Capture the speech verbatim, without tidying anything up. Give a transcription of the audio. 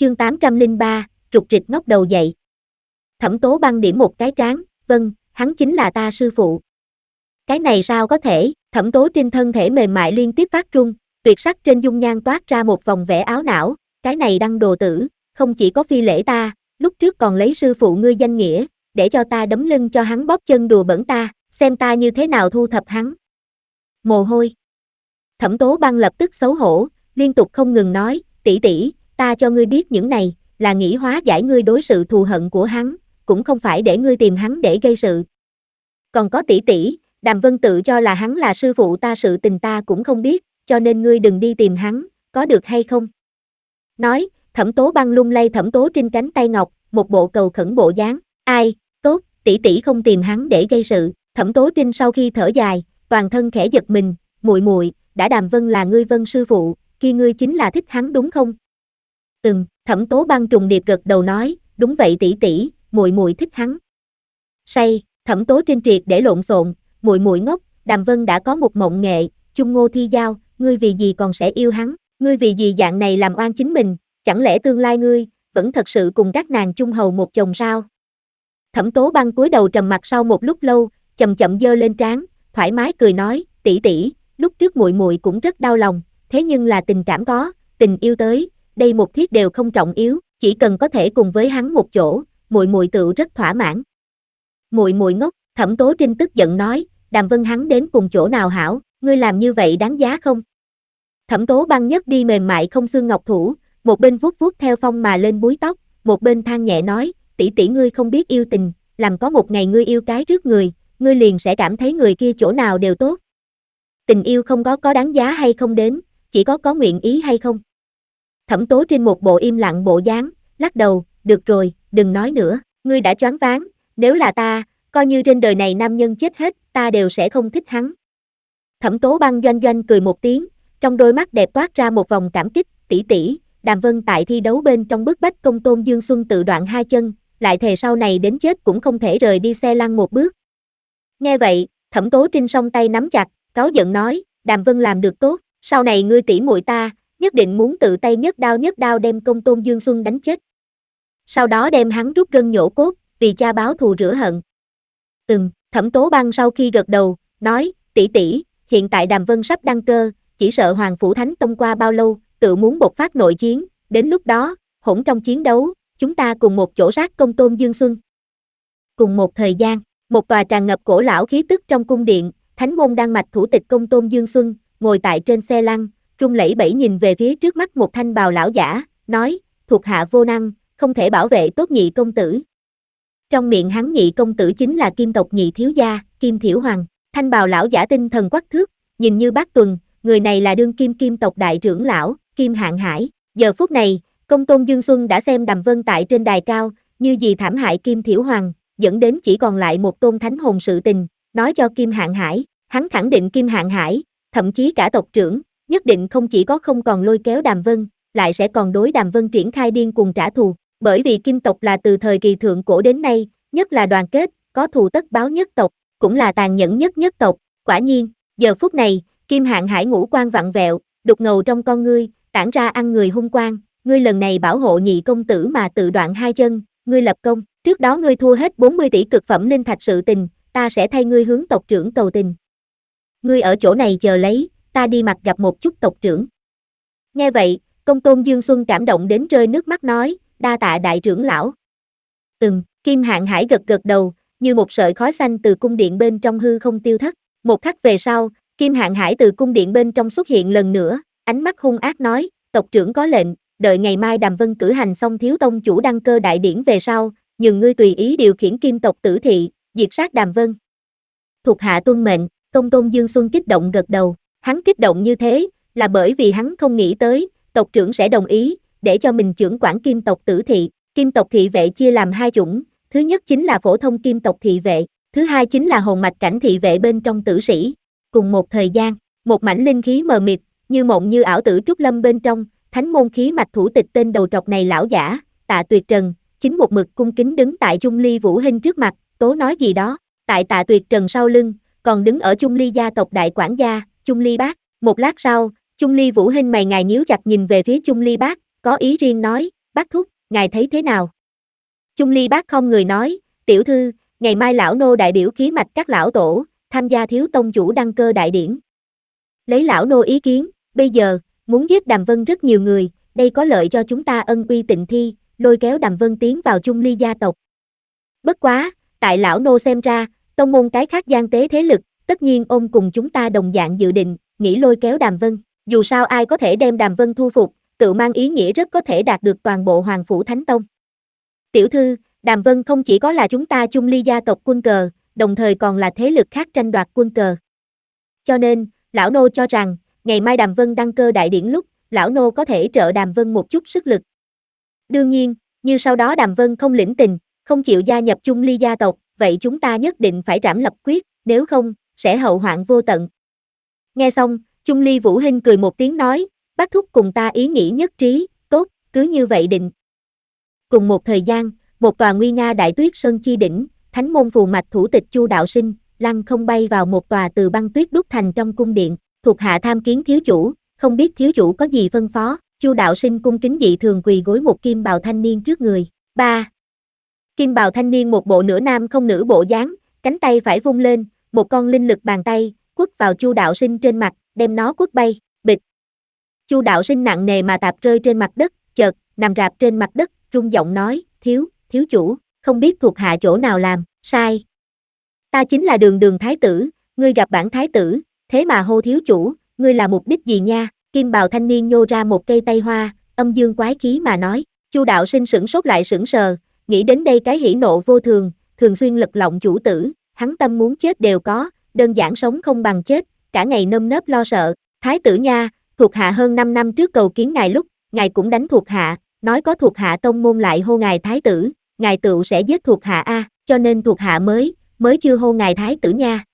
Chương tám trăm lẻ ba, trục trịch ngóc đầu dậy. Thẩm Tố Băng điểm một cái trán, vâng, hắn chính là ta sư phụ. Cái này sao có thể, Thẩm Tố Trinh thân thể mềm mại liên tiếp phát run, tuyệt sắc trên dung nhan toát ra một vòng vẻ áo não, cái này đăng đồ tử, không chỉ có phi lễ ta, lúc trước còn lấy sư phụ ngươi danh nghĩa, để cho ta đấm lưng cho hắn bóp chân đùa bẩn ta, xem ta như thế nào thu thập hắn. Mồ hôi. Thẩm Tố Băng lập tức xấu hổ, liên tục không ngừng nói, tỷ tỷ, ta cho ngươi biết những này, là nghĩ hóa giải ngươi đối sự thù hận của hắn, cũng không phải để ngươi tìm hắn để gây sự. Còn có tỷ tỷ, Đàm Vân tự cho là hắn là sư phụ ta, sự tình ta cũng không biết, cho nên ngươi đừng đi tìm hắn, có được hay không? Nói, Thẩm Tố Băng lung lay Thẩm Tố Trinh cánh tay ngọc, một bộ cầu khẩn bộ dáng, ai, tốt, tỷ tỷ không tìm hắn để gây sự. Thẩm Tố Trinh sau khi thở dài, toàn thân khẽ giật mình, muội muội, đã Đàm Vân là ngươi Vân sư phụ, kia ngươi chính là thích hắn đúng không? Ừm, Thẩm Tố Băng trùng điệp gật đầu nói, đúng vậy tỷ tỷ, muội muội thích hắn. Say, Thẩm Tố Trinh triệt để lộn xộn, muội muội ngốc, Đàm Vân đã có một mộng nghệ, chung ngô thi giao, ngươi vì gì còn sẽ yêu hắn, ngươi vì gì dạng này làm oan chính mình, chẳng lẽ tương lai ngươi vẫn thật sự cùng các nàng chung hầu một chồng sao? Thẩm Tố Băng cúi đầu trầm mặt sau một lúc lâu, chậm chậm giơ lên trán, thoải mái cười nói, tỷ tỷ, lúc trước muội muội cũng rất đau lòng, thế nhưng là tình cảm có, tình yêu tới, đây một thiết đều không trọng yếu, chỉ cần có thể cùng với hắn một chỗ, muội muội tự rất thỏa mãn. Muội muội ngốc, Thẩm Tố Trinh tức giận nói, Đàm Vân hắn đến cùng chỗ nào hảo, ngươi làm như vậy đáng giá không? Thẩm Tố Băng nhấc đi mềm mại không xương ngọc thủ, một bên vuốt vuốt theo phong mà lên búi tóc, một bên than nhẹ nói, tỷ tỷ ngươi không biết yêu tình, làm có một ngày ngươi yêu cái rước người, ngươi liền sẽ cảm thấy người kia chỗ nào đều tốt. Tình yêu không có có đáng giá hay không đến, chỉ có có nguyện ý hay không. Thẩm Tố Trinh một bộ im lặng bộ dáng, lắc đầu, được rồi, đừng nói nữa, ngươi đã choáng váng, nếu là ta, coi như trên đời này nam nhân chết hết, ta đều sẽ không thích hắn. Thẩm Tố Băng doanh doanh cười một tiếng, trong đôi mắt đẹp toát ra một vòng cảm kích, tỷ tỷ, Đàm Vân tại thi đấu bên trong bức bách Công Tôn Dương Xuân tự đoạn hai chân, lại thề sau này đến chết cũng không thể rời đi xe lăn một bước. Nghe vậy, Thẩm Tố Trinh song tay nắm chặt, cáu giận nói, Đàm Vân làm được tốt, sau này ngươi tỷ muội ta, nhất định muốn tự tay nhất đao nhất đao đem Công Tôn Dương Xuân đánh chết. Sau đó đem hắn rút gân nhổ cốt, vì cha báo thù rửa hận. Ừm, Thẩm Tố Băng sau khi gật đầu, nói, tỷ tỷ, hiện tại Đàm Vân sắp đăng cơ, chỉ sợ Hoàng Phủ Thánh Tông qua bao lâu, tự muốn bộc phát nội chiến, đến lúc đó, hỗn trong chiến đấu, chúng ta cùng một chỗ sát Công Tôn Dương Xuân. Cùng một thời gian, một tòa tràn ngập cổ lão khí tức trong cung điện, Thánh môn đan mạch thủ tịch Công Tôn Dương Xuân, ngồi tại trên xe lăn, run lẩy bẩy nhìn về phía trước mắt một thanh bào lão giả, nói, thuộc hạ vô năng, không thể bảo vệ tốt nhị công tử. Trong miệng hắn nhị công tử chính là Kim tộc nhị thiếu gia, Kim Thiểu Hoàng. Thanh bào lão giả tinh thần quắc thước, nhìn như bác tuần, người này là đương kim Kim tộc đại trưởng lão, Kim Hạng Hải. Giờ phút này, Công Tôn Dương Xuân đã xem Đàm Vân tại trên đài cao, như gì thảm hại Kim Thiểu Hoàng, dẫn đến chỉ còn lại một tôn thánh hồn sự tình, nói cho Kim Hạng Hải, hắn khẳng định Kim Hạng Hải, thậm chí cả tộc trưởng, nhất định không chỉ có không còn lôi kéo Đàm Vân, lại sẽ còn đối Đàm Vân triển khai điên cuồng trả thù, bởi vì Kim tộc là từ thời kỳ thượng cổ đến nay, nhất là đoàn kết, có thù tất báo nhất tộc, cũng là tàn nhẫn nhất nhất tộc. Quả nhiên, giờ phút này, Kim Hạng Hải ngũ quan vặn vẹo, đục ngầu trong con ngươi, tản ra ăn người hung quang, ngươi lần này bảo hộ nhị công tử mà tự đoạn hai chân, ngươi lập công, trước đó ngươi thua hết bốn mươi tỷ cực phẩm linh thạch sự tình, ta sẽ thay ngươi hướng tộc trưởng cầu tình. Ngươi ở chỗ này chờ lấy, ta đi mặt gặp một chút tộc trưởng. Nghe vậy, Công Tôn Dương Xuân cảm động đến rơi nước mắt nói, đa tạ đại trưởng lão. Ừm, Kim Hạng Hải gật gật đầu, như một sợi khói xanh từ cung điện bên trong hư không tiêu thất. Một khắc về sau, Kim Hạng Hải từ cung điện bên trong xuất hiện lần nữa, ánh mắt hung ác nói, tộc trưởng có lệnh, đợi ngày mai Đàm Vân cử hành xong thiếu tông chủ đăng cơ đại điển về sau, nhường ngươi tùy ý điều khiển Kim tộc tử thị, diệt sát Đàm Vân. Thuộc hạ tuân mệnh, Công Tôn Dương Xuân kích động gật đầu, hắn kích động như thế, là bởi vì hắn không nghĩ tới, tộc trưởng sẽ đồng ý, để cho mình trưởng quản Kim tộc tử thị. Kim tộc thị vệ chia làm hai chủng, thứ nhất chính là phổ thông Kim tộc thị vệ, thứ hai chính là hồn mạch cảnh thị vệ bên trong tử sĩ. Cùng một thời gian, một mảnh linh khí mờ mịt, như mộng như ảo tử trúc lâm bên trong, thánh môn khí mạch thủ tịch tên đầu trọc này lão giả, Tạ Tuyệt Trần, chính một mực cung kính đứng tại Chung Ly Vũ Hinh trước mặt, tố nói gì đó, tại Tạ Tuyệt Trần sau lưng, còn đứng ở Chung Ly gia tộc đại quản gia, Chung Ly Bác. Một lát sau, Chung Ly Vũ Hinh mày ngài nhíu chặt nhìn về phía Chung Ly Bác, có ý riêng nói, bác thúc, ngài thấy thế nào? Chung Ly bác không người nói, tiểu thư, ngày mai lão nô đại biểu khí mạch các lão tổ, tham gia thiếu tông chủ đăng cơ đại điển. Lấy lão nô ý kiến, bây giờ, muốn giết Đàm Vân rất nhiều người, đây có lợi cho chúng ta ân uy tịnh thi, lôi kéo Đàm Vân tiến vào Chung Ly gia tộc. Bất quá, tại lão nô xem ra, tông môn cái khác gian tế thế lực, tất nhiên ông cùng chúng ta đồng dạng dự định, nghĩ lôi kéo Đàm Vân, dù sao ai có thể đem Đàm Vân thu phục, tự mang ý nghĩa rất có thể đạt được toàn bộ Hoàng Phủ Thánh Tông. Tiểu thư, Đàm Vân không chỉ có là chúng ta Chung Ly gia tộc quân cờ, đồng thời còn là thế lực khác tranh đoạt quân cờ. Cho nên, lão nô cho rằng, ngày mai Đàm Vân đăng cơ đại điển lúc, lão nô có thể trợ Đàm Vân một chút sức lực. Đương nhiên, như sau đó Đàm Vân không lĩnh tình, không chịu gia nhập Chung Ly gia tộc, vậy chúng ta nhất định phải trảm lập quyết, nếu không, sẽ hậu hoạn vô tận. Nghe xong, Chung Ly Vũ Hinh cười một tiếng nói, bác thúc cùng ta ý nghĩ nhất trí, tốt, cứ như vậy định. Cùng một thời gian, một tòa nguy nga đại tuyết sơn chi đỉnh, thánh môn phù mạch thủ tịch Chu Đạo Sinh, lăng không bay vào một tòa từ băng tuyết đúc thành trong cung điện, thuộc hạ tham kiến thiếu chủ, không biết thiếu chủ có gì phân phó. Chu Đạo Sinh cung kính dị thường quỳ gối một kim bào thanh niên trước người. ba. Kim bào thanh niên một bộ nửa nam không nữ bộ dáng, cánh tay phải vung lên, một con linh lực bàn tay, quất vào Chu Đạo Sinh trên mặt, đem nó quất bay, bịch. Chu Đạo Sinh nặng nề mà tạp rơi trên mặt đất, chợt, nằm rạp trên mặt đất, rung giọng nói, thiếu, thiếu chủ, không biết thuộc hạ chỗ nào làm, sai. Ta chính là Đường Đường thái tử, ngươi gặp bản thái tử, thế mà hô thiếu chủ, ngươi là mục đích gì nha? Kim bào thanh niên nhô ra một cây tay hoa, âm dương quái khí mà nói. Chu Đạo Sinh sửng sốt lại sững sờ, nghĩ đến đây cái hỉ nộ vô thường, thường xuyên lật lọng chủ tử, hắn tâm muốn chết đều có, đơn giản sống không bằng chết, cả ngày nơm nớp lo sợ. Thái tử nha, thuộc hạ hơn năm năm trước cầu kiến ngài lúc, ngài cũng đánh thuộc hạ, nói có thuộc hạ tông môn lại hô ngài thái tử, ngài tựu sẽ giết thuộc hạ a, cho nên thuộc hạ mới, mới chưa hô ngài thái tử nha.